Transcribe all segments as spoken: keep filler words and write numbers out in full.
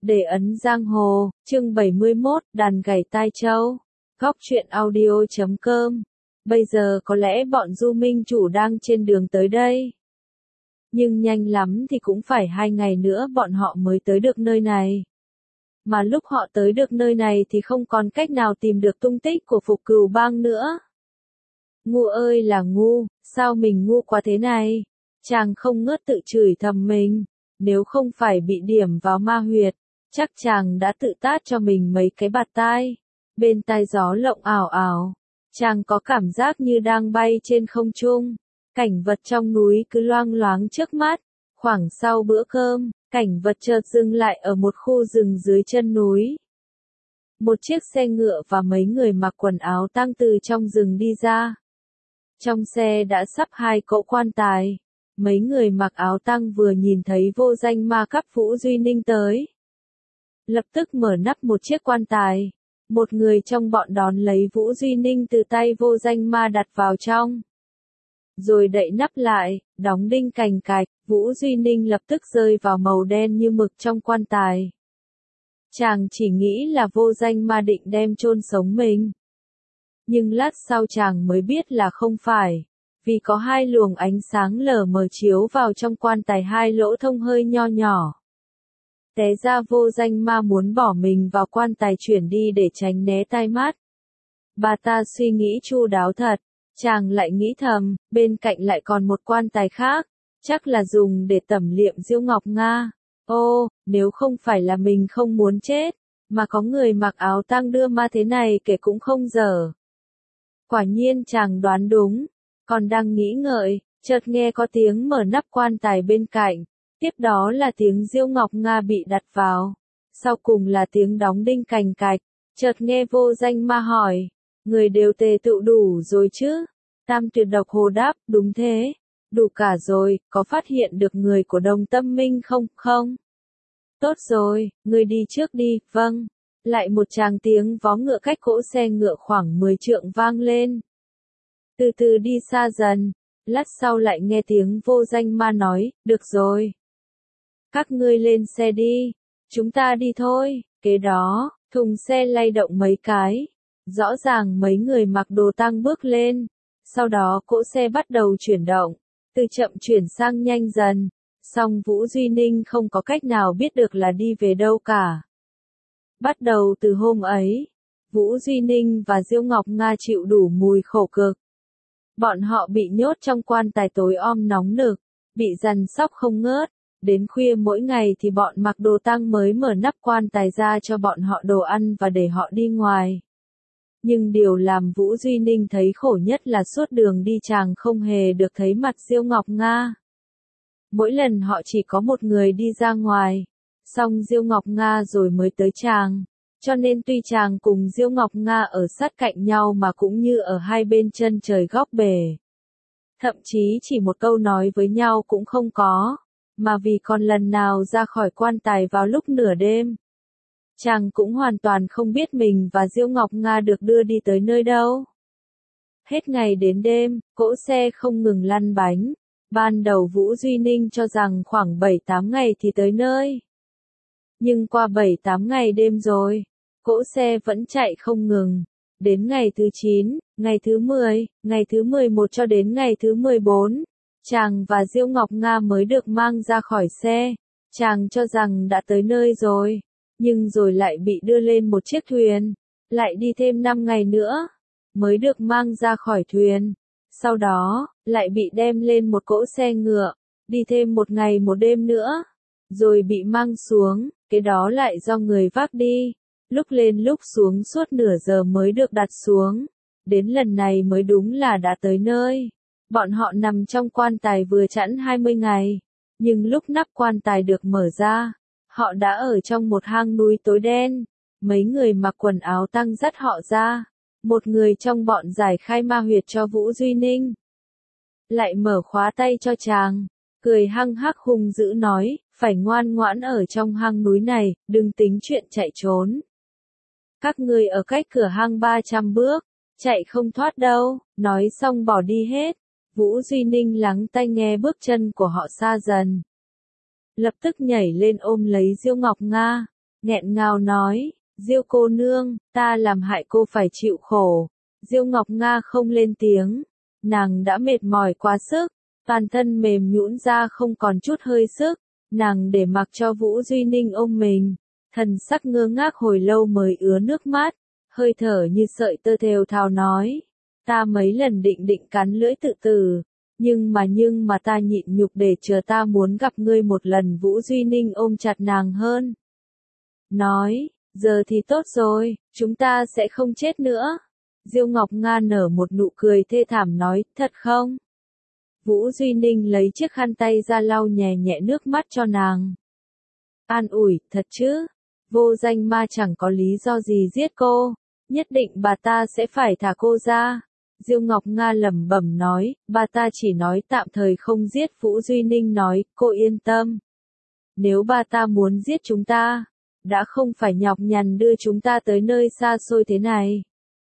Để ấn giang hồ, chương bảy mươi mốt, đàn gảy tai châu. Góc truyện audio chấm com. Bây giờ có lẽ bọn Du Minh Chủ đang trên đường tới đây. Nhưng nhanh lắm thì cũng phải hai ngày nữa bọn họ mới tới được nơi này. Mà lúc họ tới được nơi này thì không còn cách nào tìm được tung tích của Phục Cừu Bang nữa. Ngu ơi là ngu, sao mình ngu quá thế này? Chàng không ngớt tự chửi thầm mình. Nếu không phải bị điểm vào ma huyệt, chắc chàng đã tự tát cho mình mấy cái bạt tai. Bên tai gió lộng ảo ảo, chàng có cảm giác như đang bay trên không trung. Cảnh vật trong núi cứ loang loáng trước mắt. Khoảng sau bữa cơm, cảnh vật chợt dừng lại ở một khu rừng dưới chân núi. Một chiếc xe ngựa và mấy người mặc quần áo tang từ trong rừng đi ra. Trong xe đã sắp hai cỗ quan tài. Mấy người mặc áo tang vừa nhìn thấy vô danh ma cấp Vũ Duy Ninh tới. Lập tức mở nắp một chiếc quan tài. Một người trong bọn đón lấy Vũ Duy Ninh từ tay vô danh ma đặt vào trong. Rồi đậy nắp lại, đóng đinh cành cạch, Vũ Duy Ninh lập tức rơi vào màu đen như mực trong quan tài. Chàng chỉ nghĩ là vô danh ma định đem chôn sống mình. Nhưng lát sau chàng mới biết là không phải. Vì có hai luồng ánh sáng lờ mờ chiếu vào trong quan tài hai lỗ thông hơi nho nhỏ. Té ra vô danh ma muốn bỏ mình vào quan tài chuyển đi để tránh né tai mắt. Bà ta suy nghĩ chu đáo thật, chàng lại nghĩ thầm, bên cạnh lại còn một quan tài khác, chắc là dùng để tẩm liệm Diêu Ngọc Nga. Ô, nếu không phải là mình không muốn chết, mà có người mặc áo tang đưa ma thế này kể cũng không dở. Quả nhiên chàng đoán đúng. Còn đang nghĩ ngợi, chợt nghe có tiếng mở nắp quan tài bên cạnh, tiếp đó là tiếng Diêu Ngọc Nga bị đặt vào, sau cùng là tiếng đóng đinh cành cạch, chợt nghe vô danh ma hỏi, người đều tề tựu đủ rồi chứ? Tam Tuyệt Độc Hồ đáp, đúng thế, đủ cả rồi, có phát hiện được người của Đồng Tâm Minh không? Không. Tốt rồi, người đi trước đi, vâng. Lại một tràng tiếng vó ngựa cách cỗ xe ngựa khoảng mười trượng vang lên. Từ từ đi xa dần, lát sau lại nghe tiếng vô danh ma nói, được rồi. Các ngươi lên xe đi, chúng ta đi thôi, kế đó, thùng xe lay động mấy cái. Rõ ràng mấy người mặc đồ tang bước lên, sau đó cỗ xe bắt đầu chuyển động, từ chậm chuyển sang nhanh dần, song Vũ Duy Ninh không có cách nào biết được là đi về đâu cả. Bắt đầu từ hôm ấy, Vũ Duy Ninh và Diêu Ngọc Nga chịu đủ mùi khổ cực. Bọn họ bị nhốt trong quan tài tối om nóng nực, bị dằn sóc không ngớt, đến khuya mỗi ngày thì bọn mặc đồ tang mới mở nắp quan tài ra cho bọn họ đồ ăn và để họ đi ngoài. Nhưng điều làm Vũ Duy Ninh thấy khổ nhất là suốt đường đi chàng không hề được thấy mặt Diêu Ngọc Nga. Mỗi lần họ chỉ có một người đi ra ngoài, xong Diêu Ngọc Nga rồi mới tới chàng. Cho nên tuy chàng cùng Diêu Ngọc Nga ở sát cạnh nhau mà cũng như ở hai bên chân trời góc bể. Thậm chí chỉ một câu nói với nhau cũng không có, mà vì còn lần nào ra khỏi quan tài vào lúc nửa đêm. Chàng cũng hoàn toàn không biết mình và Diêu Ngọc Nga được đưa đi tới nơi đâu. Hết ngày đến đêm, cỗ xe không ngừng lăn bánh. Ban đầu Vũ Duy Ninh cho rằng khoảng bảy tám ngày thì tới nơi. Nhưng qua bảy tám ngày đêm rồi, cỗ xe vẫn chạy không ngừng. Đến ngày thứ chín, ngày thứ mười, ngày thứ mười một cho đến ngày thứ mười bốn, chàng và Diêu Ngọc Nga mới được mang ra khỏi xe. Chàng cho rằng đã tới nơi rồi, nhưng rồi lại bị đưa lên một chiếc thuyền, lại đi thêm năm ngày nữa, mới được mang ra khỏi thuyền. Sau đó, lại bị đem lên một cỗ xe ngựa, đi thêm một ngày một đêm nữa, rồi bị mang xuống, cái đó lại do người vác đi. Lúc lên lúc xuống suốt nửa giờ mới được đặt xuống. Đến lần này mới đúng là đã tới nơi. Bọn họ nằm trong quan tài vừa chẵn hai mươi ngày. Nhưng lúc nắp quan tài được mở ra, họ đã ở trong một hang núi tối đen. Mấy người mặc quần áo tang dắt họ ra. Một người trong bọn giải khai ma huyệt cho Vũ Duy Ninh. Lại mở khóa tay cho chàng. Cười hăng hắc hung dữ nói, phải ngoan ngoãn ở trong hang núi này, đừng tính chuyện chạy trốn. Các ngươi ở cách cửa hang ba trăm bước, chạy không thoát đâu, nói xong bỏ đi hết. Vũ Duy Ninh lắng tai nghe bước chân của họ xa dần. Lập tức nhảy lên ôm lấy Diêu Ngọc Nga. nghẹn ngào nói, Diêu cô nương, ta làm hại cô phải chịu khổ. Diêu Ngọc Nga không lên tiếng, nàng đã mệt mỏi quá sức, toàn thân mềm nhũn ra không còn chút hơi sức, nàng để mặc cho Vũ Duy Ninh ôm mình, thần sắc ngơ ngác hồi lâu mới ứa nước mắt, hơi thở như sợi tơ thều thào nói, ta mấy lần định định cắn lưỡi tự tử, nhưng mà nhưng mà ta nhịn nhục để chờ ta muốn gặp ngươi một lần. Vũ Duy Ninh ôm chặt nàng hơn, nói, giờ thì tốt rồi, chúng ta sẽ không chết nữa. Diêu Ngọc Nga nở một nụ cười thê thảm nói, thật không? Vũ Duy Ninh lấy chiếc khăn tay ra lau nhẹ nhẹ nước mắt cho nàng. An ủi, thật chứ? Vô Danh Ma chẳng có lý do gì giết cô, nhất định bà ta sẽ phải thả cô ra. Diêu Ngọc Nga lẩm bẩm nói, bà ta chỉ nói tạm thời không giết. Vũ Duy Ninh nói, cô yên tâm. Nếu bà ta muốn giết chúng ta, đã không phải nhọc nhằn đưa chúng ta tới nơi xa xôi thế này.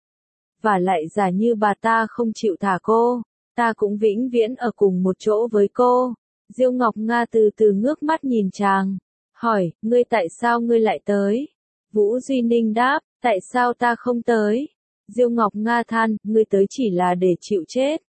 Và lại giả như bà ta không chịu thả cô, ta cũng vĩnh viễn ở cùng một chỗ với cô. Diêu Ngọc Nga từ từ ngước mắt nhìn chàng, hỏi, ngươi tại sao ngươi lại tới? Vũ Duy Ninh đáp, tại sao ta không tới? Diêu Ngọc Nga than, ngươi tới chỉ là để chịu chết.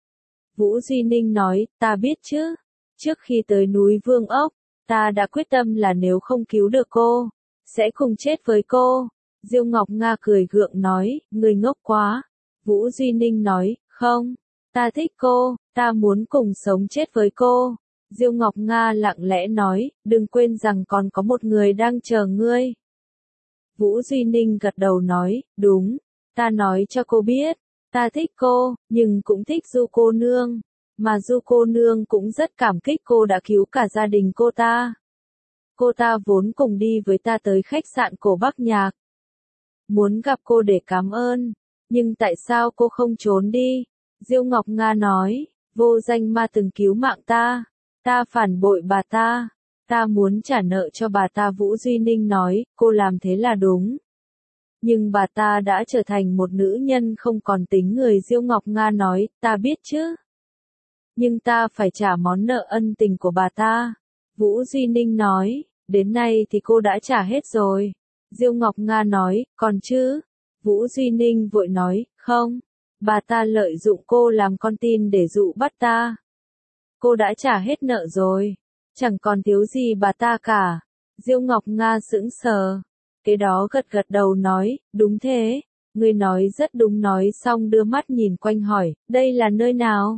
Vũ Duy Ninh nói, ta biết chứ. Trước khi tới núi Vương Ốc, ta đã quyết tâm là nếu không cứu được cô, sẽ cùng chết với cô. Diêu Ngọc Nga cười gượng nói, ngươi ngốc quá. Vũ Duy Ninh nói, không, ta thích cô, ta muốn cùng sống chết với cô. Diêu Ngọc Nga lặng lẽ nói, đừng quên rằng còn có một người đang chờ ngươi. Vũ Duy Ninh gật đầu nói, đúng, ta nói cho cô biết, ta thích cô, nhưng cũng thích Du cô nương, mà Du cô nương cũng rất cảm kích cô đã cứu cả gia đình cô ta. Cô ta vốn cùng đi với ta tới khách sạn Cổ Bắc Nhạc, muốn gặp cô để cảm ơn, nhưng tại sao cô không trốn đi? Diêu Ngọc Nga nói, Vô Danh Ma từng cứu mạng ta, ta phản bội bà ta, ta muốn trả nợ cho bà ta. Vũ Duy Ninh nói, cô làm thế là đúng. Nhưng bà ta đã trở thành một nữ nhân không còn tính người. Diêu Ngọc Nga nói, ta biết chứ. Nhưng ta phải trả món nợ ân tình của bà ta. Vũ Duy Ninh nói, đến nay thì cô đã trả hết rồi. Diêu Ngọc Nga nói, còn chứ? Vũ Duy Ninh vội nói, không, bà ta lợi dụng cô làm con tin để dụ bắt ta. Cô đã trả hết nợ rồi, chẳng còn thiếu gì bà ta cả. Diêu Ngọc Nga sững sờ, cái đó gật gật đầu nói, đúng thế, ngươi nói rất đúng. Nói xong đưa mắt nhìn quanh hỏi, đây là nơi nào?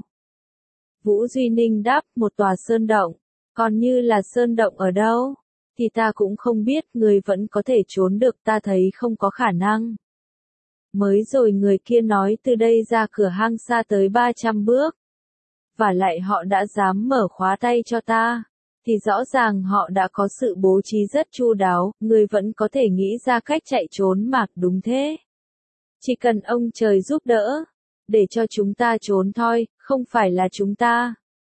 Vũ Duy Ninh đáp, một tòa sơn động, còn như là sơn động ở đâu? Thì ta cũng không biết. Người vẫn có thể trốn được, ta thấy không có khả năng. Mới rồi người kia nói từ đây ra cửa hang xa tới ba trăm bước. Và lại họ đã dám mở khóa tay cho ta, thì rõ ràng họ đã có sự bố trí rất chu đáo. Người vẫn có thể nghĩ ra cách chạy trốn mà, đúng thế. Chỉ cần ông trời giúp đỡ, để cho chúng ta trốn thôi, không phải là chúng ta,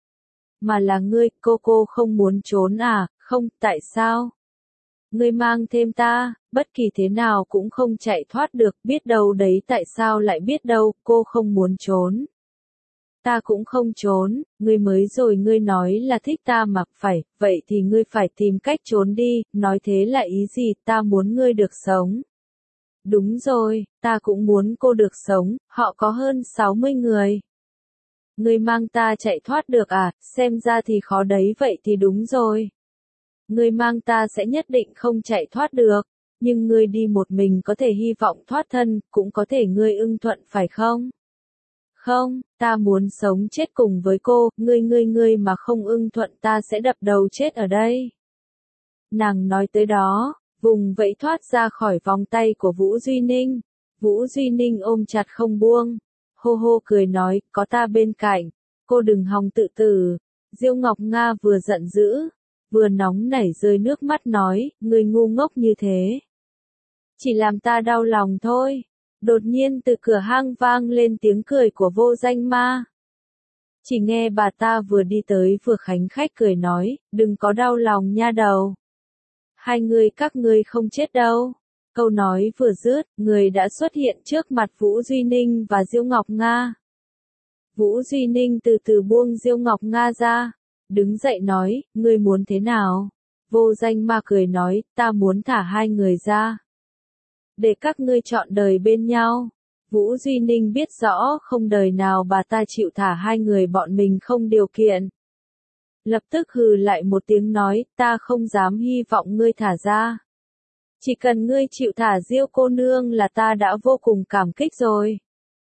mà là ngươi. Cô cô không muốn trốn à? Không, tại sao? Ngươi mang thêm ta, bất kỳ thế nào cũng không chạy thoát được. Biết đâu đấy, tại sao lại biết đâu? Cô không muốn trốn, ta cũng không trốn. Ngươi mới rồi ngươi nói là thích ta mà, phải, vậy thì ngươi phải tìm cách trốn đi. Nói thế là ý gì? Ta muốn ngươi được sống. Đúng rồi, ta cũng muốn cô được sống. Họ có hơn sáu mươi người. Ngươi mang ta chạy thoát được à? Xem ra thì khó đấy. Vậy thì đúng rồi, ngươi mang ta sẽ nhất định không chạy thoát được. Nhưng ngươi đi một mình có thể hy vọng thoát thân, cũng có thể ngươi ưng thuận phải không? Không, ta muốn sống chết cùng với cô. Ngươi ngươi ngươi mà không ưng thuận, ta sẽ đập đầu chết ở đây. Nàng nói tới đó, vùng vẫy thoát ra khỏi vòng tay của Vũ Duy Ninh. Vũ Duy Ninh ôm chặt không buông, hô hô cười nói, có ta bên cạnh, cô đừng hòng tự tử. Diêu Ngọc Nga vừa giận dữ, vừa nóng nảy rơi nước mắt nói, ngươi ngu ngốc như thế, chỉ làm ta đau lòng thôi. Đột nhiên từ cửa hang vang lên tiếng cười của Vô Danh Ma. Chỉ nghe bà ta vừa đi tới vừa khánh khách cười nói, đừng có đau lòng nha đầu. Hai người các ngươi không chết đâu. Câu nói vừa dứt, người đã xuất hiện trước mặt Vũ Duy Ninh và Diêu Ngọc Nga. Vũ Duy Ninh từ từ buông Diêu Ngọc Nga ra, đứng dậy nói, ngươi muốn thế nào? Vô Danh Ma cười nói, ta muốn thả hai người ra. Để các ngươi chọn đời bên nhau. Vũ Duy Ninh biết rõ không đời nào bà ta chịu thả hai người bọn mình không điều kiện. Lập tức hừ lại một tiếng nói, ta không dám hy vọng ngươi thả ra. Chỉ cần ngươi chịu thả Diêu cô nương là ta đã vô cùng cảm kích rồi.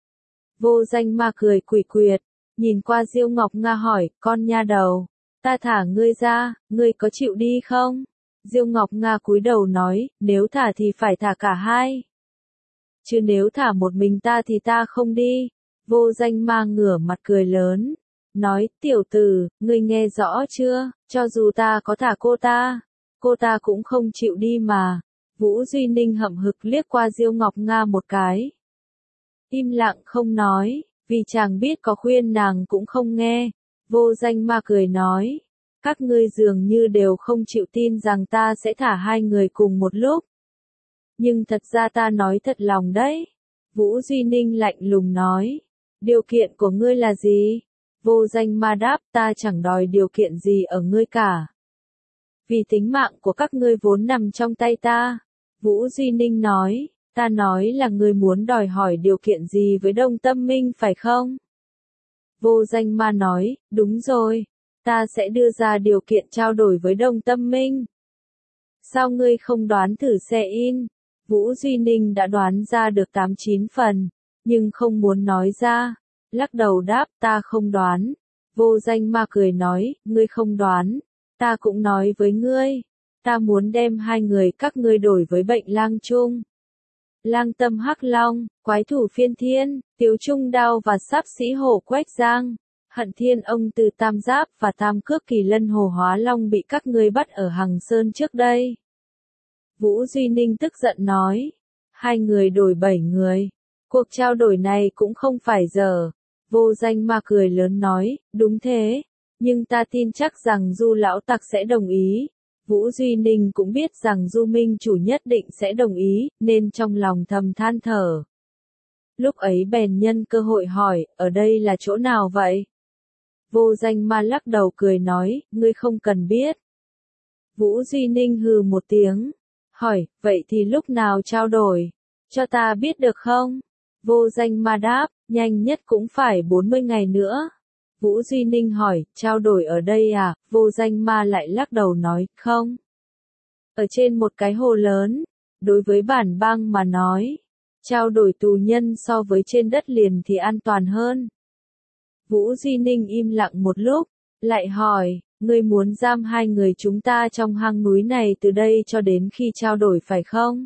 Vô Danh Ma cười quỷ quyệt, nhìn qua Diêu Ngọc Nga hỏi, con nha đầu, ta thả ngươi ra, ngươi có chịu đi không? Diêu Ngọc Nga cúi đầu nói, nếu thả thì phải thả cả hai. Chứ nếu thả một mình ta thì ta không đi. Vô Danh Ma ngửa mặt cười lớn, nói, tiểu tử, ngươi nghe rõ chưa, cho dù ta có thả cô ta, cô ta cũng không chịu đi mà. Vũ Duy Ninh hậm hực liếc qua Diêu Ngọc Nga một cái. Im lặng không nói, vì chàng biết có khuyên nàng cũng không nghe. Vô Danh Ma cười nói, các ngươi dường như đều không chịu tin rằng ta sẽ thả hai người cùng một lúc. Nhưng thật ra ta nói thật lòng đấy. Vũ Duy Ninh lạnh lùng nói, điều kiện của ngươi là gì? Vô Danh Ma đáp, ta chẳng đòi điều kiện gì ở ngươi cả. Vì tính mạng của các ngươi vốn nằm trong tay ta. Vũ Duy Ninh nói, ta nói là ngươi muốn đòi hỏi điều kiện gì với Đông Tâm Minh phải không? Vô Danh Ma nói, đúng rồi, ta sẽ đưa ra điều kiện trao đổi với Đông Tâm Minh. Sao ngươi không đoán thử xe in? Vũ Duy Ninh đã đoán ra được tám chín phần, nhưng không muốn nói ra. Lắc đầu đáp, ta không đoán. Vô Danh Ma cười nói, ngươi không đoán, ta cũng nói với ngươi, ta muốn đem hai người các ngươi đổi với bệnh lang trung. Lang tâm hắc long, quái thủ phiên thiên, tiếu trung đao và sáp sĩ hổ quách giang, hận thiên ông từ tam giáp và tam cước kỳ lân hồ hóa long bị các ngươi bắt ở Hằng Sơn trước đây. Vũ Duy Ninh tức giận nói, hai người đổi bảy người, cuộc trao đổi này cũng không phải dở. Vô Danh Ma cười lớn nói, đúng thế, nhưng ta tin chắc rằng Du lão tặc sẽ đồng ý. Vũ Duy Ninh cũng biết rằng Du Minh chủ nhất định sẽ đồng ý, nên trong lòng thầm than thở. Lúc ấy bèn nhân cơ hội hỏi, ở đây là chỗ nào vậy? Vô Danh Ma lắc đầu cười nói, ngươi không cần biết. Vũ Duy Ninh hừ một tiếng, hỏi, vậy thì lúc nào trao đổi? Cho ta biết được không? Vô Danh Ma đáp, nhanh nhất cũng phải bốn mươi ngày nữa. Vũ Duy Ninh hỏi, trao đổi ở đây à? Vô Danh Ma lại lắc đầu nói, không. Ở trên một cái hồ lớn, đối với bản bang mà nói, trao đổi tù nhân so với trên đất liền thì an toàn hơn. Vũ Duy Ninh im lặng một lúc, lại hỏi, ngươi muốn giam hai người chúng ta trong hang núi này từ đây cho đến khi trao đổi phải không?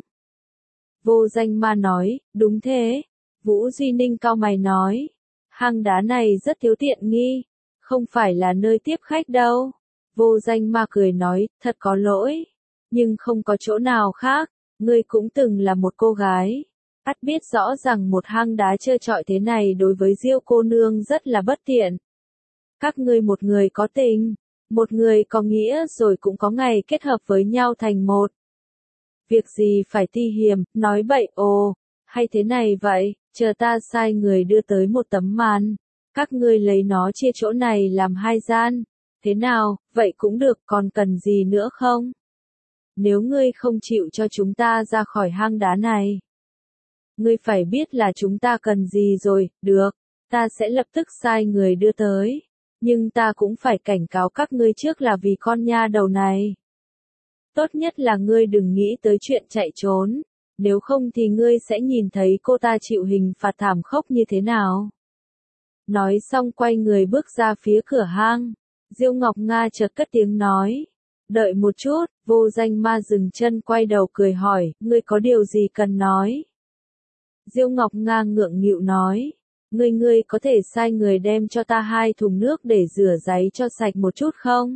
Vô Danh Ma nói, đúng thế. Vũ Duy Ninh cau mày nói, hang đá này rất thiếu tiện nghi, không phải là nơi tiếp khách đâu. Vô Danh Ma cười nói, thật có lỗi, nhưng không có chỗ nào khác, ngươi cũng từng là một cô gái. Ắt biết rõ rằng một hang đá trơ trọi thế này đối với Diêu cô nương rất là bất tiện. Các ngươi một người có tình, một người có nghĩa rồi cũng có ngày kết hợp với nhau thành một. Việc gì phải ti hiềm, nói bậy ồ, hay thế này vậy, chờ ta sai người đưa tới một tấm màn, các ngươi lấy nó chia chỗ này làm hai gian, thế nào, vậy cũng được, còn cần gì nữa không? Nếu ngươi không chịu cho chúng ta ra khỏi hang đá này, ngươi phải biết là chúng ta cần gì rồi, được, ta sẽ lập tức sai người đưa tới, nhưng ta cũng phải cảnh cáo các ngươi trước là vì con nha đầu này. Tốt nhất là ngươi đừng nghĩ tới chuyện chạy trốn, nếu không thì ngươi sẽ nhìn thấy cô ta chịu hình phạt thảm khốc như thế nào. Nói xong quay người bước ra phía cửa hang, Diêu Ngọc Nga chợt cất tiếng nói, đợi một chút. Vô Danh Ma dừng chân quay đầu cười hỏi, ngươi có điều gì cần nói? Diêu Ngọc Nga ngượng nghịu nói, ngươi ngươi có thể sai người đem cho ta hai thùng nước để rửa giấy cho sạch một chút không?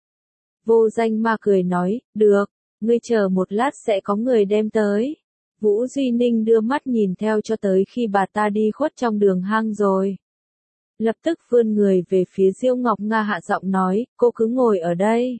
Vô Danh Ma cười nói, được, ngươi chờ một lát sẽ có người đem tới. Vũ Duy Ninh đưa mắt nhìn theo cho tới khi bà ta đi khuất trong đường hang rồi. Lập tức vươn người về phía Diêu Ngọc Nga hạ giọng nói, cô cứ ngồi ở đây.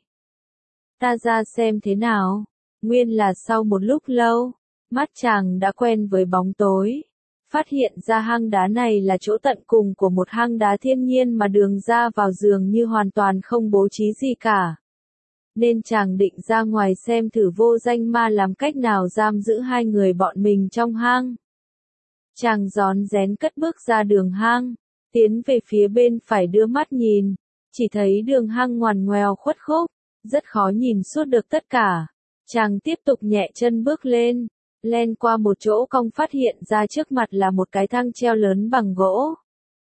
Ta ra xem thế nào. Nguyên là sau một lúc lâu, mắt chàng đã quen với bóng tối. Phát hiện ra hang đá này là chỗ tận cùng của một hang đá thiên nhiên mà đường ra vào dường như hoàn toàn không bố trí gì cả. nên chàng định ra ngoài xem thử vô danh ma làm cách nào giam giữ hai người bọn mình trong hang. Chàng rón rén cất bước ra đường hang, tiến về phía bên phải đưa mắt nhìn, chỉ thấy đường hang ngoằn ngoèo khuất khúc, rất khó nhìn suốt được tất cả. Chàng tiếp tục nhẹ chân bước lên, len qua một chỗ cong phát hiện ra trước mặt là một cái thang treo lớn bằng gỗ.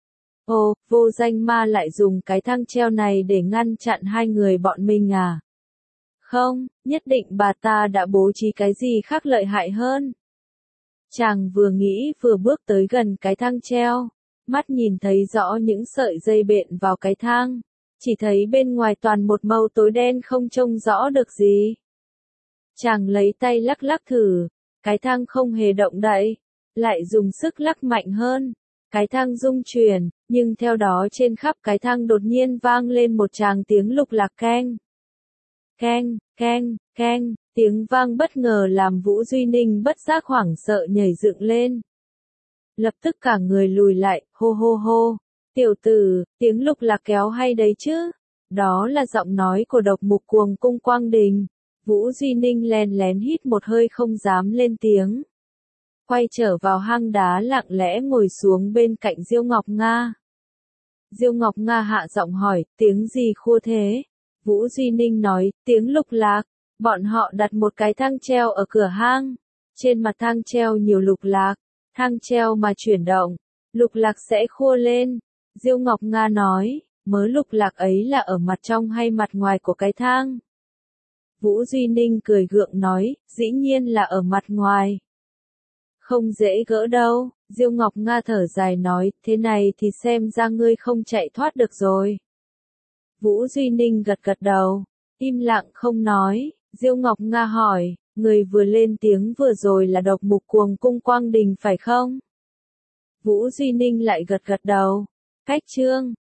Ồ, vô danh ma lại dùng cái thang treo này để ngăn chặn hai người bọn mình à? Không, nhất định bà ta đã bố trí cái gì khác lợi hại hơn. Chàng vừa nghĩ vừa bước tới gần cái thang treo, mắt nhìn thấy rõ những sợi dây bện vào cái thang, chỉ thấy bên ngoài toàn một màu tối đen không trông rõ được gì. Chàng lấy tay lắc lắc thử, cái thang không hề động đậy, lại dùng sức lắc mạnh hơn, cái thang rung chuyển, nhưng theo đó trên khắp cái thang đột nhiên vang lên một tràng tiếng lục lạc keng. Keng, keng, keng, tiếng vang bất ngờ làm Vũ Duy Ninh bất giác hoảng sợ nhảy dựng lên. Lập tức cả người lùi lại, hô hô hô, tiểu tử, tiếng lục lạc kéo hay đấy chứ, đó là giọng nói của độc mục cuồng cung Quang Đình. Vũ Duy Ninh len lén hít một hơi không dám lên tiếng. Quay trở vào hang đá lặng lẽ ngồi xuống bên cạnh Diêu Ngọc Nga. Diêu Ngọc Nga hạ giọng hỏi, tiếng gì khua thế? Vũ Duy Ninh nói, tiếng lục lạc, bọn họ đặt một cái thang treo ở cửa hang. Trên mặt thang treo nhiều lục lạc, thang treo mà chuyển động, lục lạc sẽ khua lên. Diêu Ngọc Nga nói, mớ lục lạc ấy là ở mặt trong hay mặt ngoài của cái thang? Vũ Duy Ninh cười gượng nói, dĩ nhiên là ở mặt ngoài. Không dễ gỡ đâu, Diêu Ngọc Nga thở dài nói, thế này thì xem ra ngươi không chạy thoát được rồi. Vũ Duy Ninh gật gật đầu, im lặng không nói. Diêu Ngọc Nga hỏi, người vừa lên tiếng vừa rồi là độc mục cuồng cung Quang Đình phải không? Vũ Duy Ninh lại gật gật đầu. Cách chương